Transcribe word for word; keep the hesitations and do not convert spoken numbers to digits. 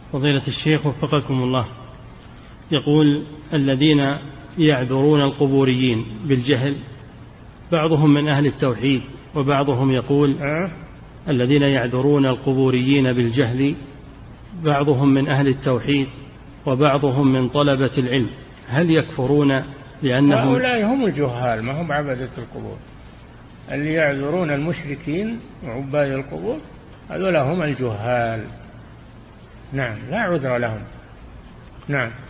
فضيلة الشيخ وفقكم الله، يقول الذين يعذرون القبوريين بالجهل بعضهم من أهل التوحيد وبعضهم يقول أه؟ الذين يعذرون القبوريين بالجهل بعضهم من أهل التوحيد وبعضهم من طلبة العلم، هل يكفرون لأنهم هؤلاء هم الجهال ما هم عبدة القبور؟ اللي يعذرون المشركين وعباد القبور هذول هم الجهال. نعم لا عذر لهم. نعم.